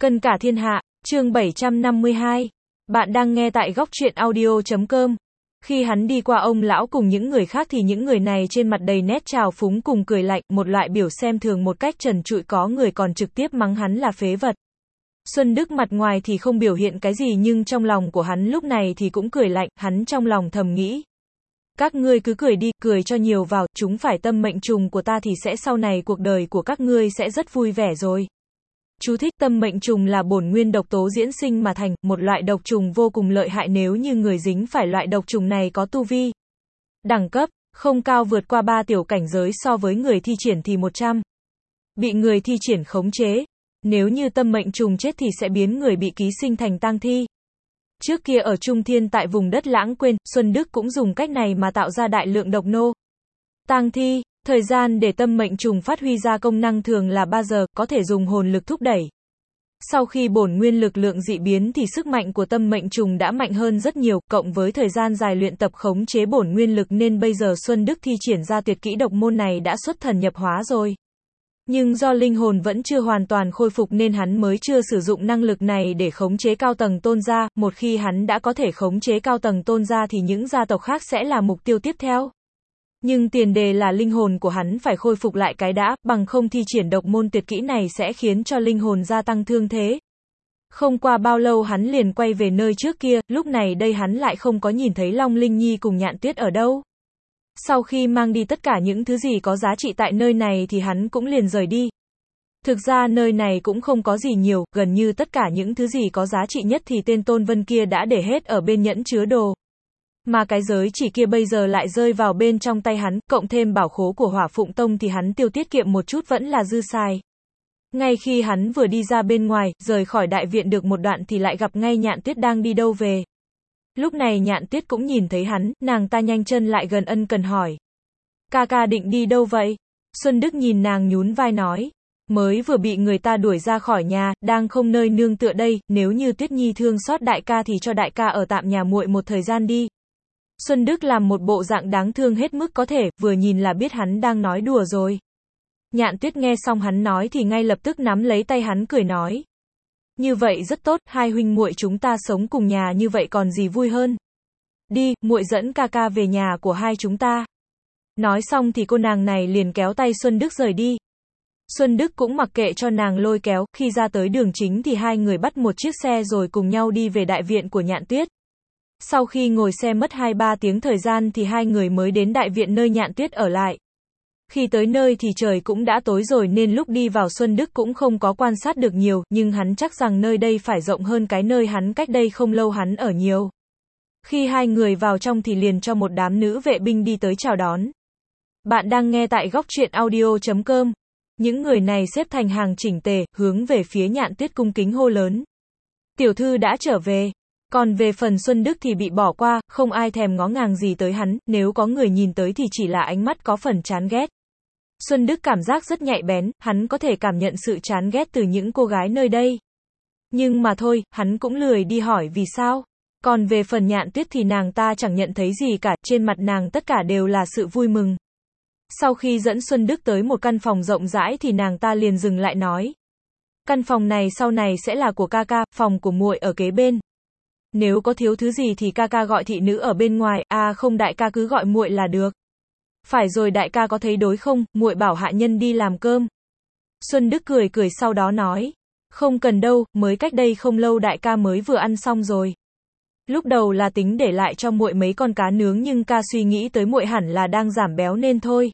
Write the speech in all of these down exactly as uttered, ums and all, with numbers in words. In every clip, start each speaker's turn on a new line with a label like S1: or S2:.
S1: Cân cả thiên hạ, chương bảy trăm năm mươi hai. Bạn đang nghe tại góc truyện audio chấm com. Khi hắn đi qua ông lão cùng những người khác thì những người này trên mặt đầy nét trào phúng cùng cười lạnh, một loại biểu xem thường một cách trần trụi, có người còn trực tiếp mắng hắn là phế vật. Xuân Đức mặt ngoài thì không biểu hiện cái gì nhưng trong lòng của hắn lúc này thì cũng cười lạnh, hắn trong lòng thầm nghĩ. Các ngươi cứ cười đi, cười cho nhiều vào, chúng phải tâm mệnh trùng của ta thì sẽ sau này cuộc đời của các ngươi sẽ rất vui vẻ rồi. Chú thích: tâm mệnh trùng là bổn nguyên độc tố diễn sinh mà thành, một loại độc trùng vô cùng lợi hại, nếu như người dính phải loại độc trùng này có tu vi đẳng cấp không cao vượt qua ba tiểu cảnh giới so với người thi triển thì một trăm. Bị người thi triển khống chế. Nếu như tâm mệnh trùng chết thì sẽ biến người bị ký sinh thành tang thi. Trước kia ở Trung Thiên tại vùng đất lãng quên, Xuân Đức cũng dùng cách này mà tạo ra đại lượng độc nô tang thi. Thời gian để tâm mệnh trùng phát huy ra công năng thường là ba giờ, có thể dùng hồn lực thúc đẩy. Sau khi bổn nguyên lực lượng dị biến thì sức mạnh của tâm mệnh trùng đã mạnh hơn rất nhiều, cộng với thời gian dài luyện tập khống chế bổn nguyên lực nên bây giờ Xuân Đức thi triển ra tuyệt kỹ độc môn này đã xuất thần nhập hóa rồi. Nhưng do linh hồn vẫn chưa hoàn toàn khôi phục nên hắn mới chưa sử dụng năng lực này để khống chế cao tầng tôn gia, một khi hắn đã có thể khống chế cao tầng tôn gia thì những gia tộc khác sẽ là mục tiêu tiếp theo. Nhưng tiền đề là linh hồn của hắn phải khôi phục lại cái đã, bằng không thi triển độc môn tuyệt kỹ này sẽ khiến cho linh hồn gia tăng thương thế. Không qua bao lâu hắn liền quay về nơi trước kia, lúc này đây hắn lại không có nhìn thấy Long Linh Nhi cùng Nhạn Tuyết ở đâu. Sau khi mang đi tất cả những thứ gì có giá trị tại nơi này thì hắn cũng liền rời đi. Thực ra nơi này cũng không có gì nhiều, gần như tất cả những thứ gì có giá trị nhất thì tên Tôn Vân kia đã để hết ở bên nhẫn chứa đồ. Mà cái giới chỉ kia bây giờ lại rơi vào bên trong tay hắn, cộng thêm bảo khố của Hỏa Phụng Tông thì hắn tiêu tiết kiệm một chút vẫn là dư xài. Ngay khi hắn vừa đi ra bên ngoài, rời khỏi đại viện được một đoạn thì lại gặp ngay Nhạn Tuyết đang đi đâu về. Lúc này Nhạn Tuyết cũng nhìn thấy hắn, nàng ta nhanh chân lại gần ân cần hỏi. Ca ca định đi đâu vậy? Xuân Đức nhìn nàng nhún vai nói. Mới vừa bị người ta đuổi ra khỏi nhà, đang không nơi nương tựa đây, nếu như Tuyết Nhi thương xót đại ca thì cho đại ca ở tạm nhà muội một thời gian đi. Xuân Đức làm một bộ dạng đáng thương hết mức có thể, vừa nhìn là biết hắn đang nói đùa rồi. Nhạn Tuyết nghe xong hắn nói thì ngay lập tức nắm lấy tay hắn cười nói. Như vậy rất tốt, hai huynh muội chúng ta sống cùng nhà như vậy còn gì vui hơn. Đi, muội dẫn ca ca về nhà của hai chúng ta. Nói xong thì cô nàng này liền kéo tay Xuân Đức rời đi. Xuân Đức cũng mặc kệ cho nàng lôi kéo, khi ra tới đường chính thì hai người bắt một chiếc xe rồi cùng nhau đi về đại viện của Nhạn Tuyết. Sau khi ngồi xe mất hai ba tiếng thời gian thì hai người mới đến đại viện nơi Nhạn Tuyết ở lại. Khi tới nơi thì trời cũng đã tối rồi nên lúc đi vào Xuân Đức cũng không có quan sát được nhiều, nhưng hắn chắc rằng nơi đây phải rộng hơn cái nơi hắn cách đây không lâu hắn ở nhiều. Khi hai người vào trong thì liền cho một đám nữ vệ binh đi tới chào đón. Bạn đang nghe tại góc truyện audio chấm com. Những người này xếp thành hàng chỉnh tề, hướng về phía Nhạn Tuyết cung kính hô lớn. Tiểu thư đã trở về. Còn về phần Xuân Đức thì bị bỏ qua, không ai thèm ngó ngàng gì tới hắn, nếu có người nhìn tới thì chỉ là ánh mắt có phần chán ghét. Xuân Đức cảm giác rất nhạy bén, hắn có thể cảm nhận sự chán ghét từ những cô gái nơi đây. Nhưng mà thôi, hắn cũng lười đi hỏi vì sao. Còn về phần Nhạn Tuyết thì nàng ta chẳng nhận thấy gì cả, trên mặt nàng tất cả đều là sự vui mừng. Sau khi dẫn Xuân Đức tới một căn phòng rộng rãi thì nàng ta liền dừng lại nói. Căn phòng này sau này sẽ là của ca ca, phòng của muội ở kế bên. Nếu có thiếu thứ gì thì ca ca gọi thị nữ ở bên ngoài, à không đại ca cứ gọi muội là được. Phải rồi đại ca có thấy đối không, muội bảo hạ nhân đi làm cơm. Xuân Đức cười cười sau đó nói. Không cần đâu, mới cách đây không lâu đại ca mới vừa ăn xong rồi. Lúc đầu là tính để lại cho muội mấy con cá nướng nhưng ca suy nghĩ tới muội hẳn là đang giảm béo nên thôi.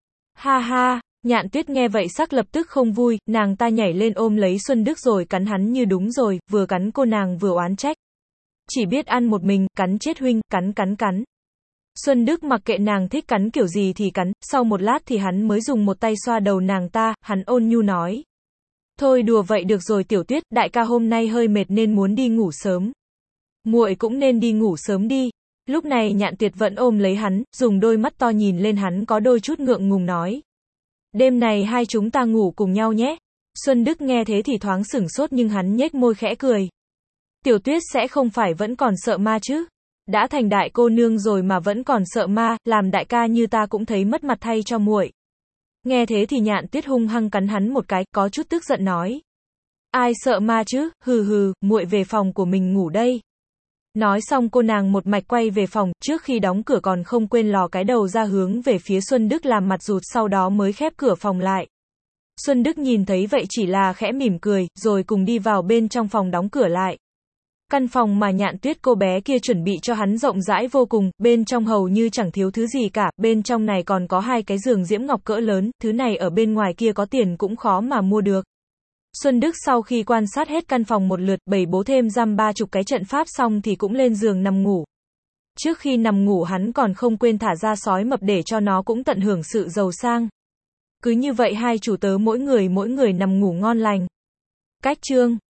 S1: Ha ha, Nhạn Tuyết nghe vậy sắc lập tức không vui, nàng ta nhảy lên ôm lấy Xuân Đức rồi cắn hắn như đúng rồi, vừa cắn cô nàng vừa oán trách. Chỉ biết ăn một mình, cắn chết huynh, cắn cắn cắn. Xuân Đức mặc kệ nàng thích cắn kiểu gì thì cắn, sau một lát thì hắn mới dùng một tay xoa đầu nàng ta, hắn ôn nhu nói. Thôi đùa vậy được rồi Tiểu Tuyết, đại ca hôm nay hơi mệt nên muốn đi ngủ sớm. Muội cũng nên đi ngủ sớm đi. Lúc này Nhạn Tuyết vẫn ôm lấy hắn, dùng đôi mắt to nhìn lên hắn có đôi chút ngượng ngùng nói. Đêm này hai chúng ta ngủ cùng nhau nhé. Xuân Đức nghe thế thì thoáng sửng sốt nhưng hắn nhếch môi khẽ cười. Tiểu Tuyết sẽ không phải vẫn còn sợ ma chứ? Đã thành đại cô nương rồi mà vẫn còn sợ ma, làm đại ca như ta cũng thấy mất mặt thay cho muội. Nghe thế thì Nhạn Tuyết hung hăng cắn hắn một cái, có chút tức giận nói. Ai sợ ma chứ, hừ hừ, muội về phòng của mình ngủ đây. Nói xong cô nàng một mạch quay về phòng, trước khi đóng cửa còn không quên lò cái đầu ra hướng về phía Xuân Đức làm mặt rụt, sau đó mới khép cửa phòng lại. Xuân Đức nhìn thấy vậy chỉ là khẽ mỉm cười, rồi cùng đi vào bên trong phòng đóng cửa lại. Căn phòng mà Nhạn Tuyết cô bé kia chuẩn bị cho hắn rộng rãi vô cùng, bên trong hầu như chẳng thiếu thứ gì cả, bên trong này còn có hai cái giường diễm ngọc cỡ lớn, thứ này ở bên ngoài kia có tiền cũng khó mà mua được. Xuân Đức sau khi quan sát hết căn phòng một lượt, bày bố thêm dăm ba chục cái trận pháp xong thì cũng lên giường nằm ngủ. Trước khi nằm ngủ hắn còn không quên thả ra sói mập để cho nó cũng tận hưởng sự giàu sang. Cứ như vậy hai chủ tớ mỗi người mỗi người nằm ngủ ngon lành. Cách chương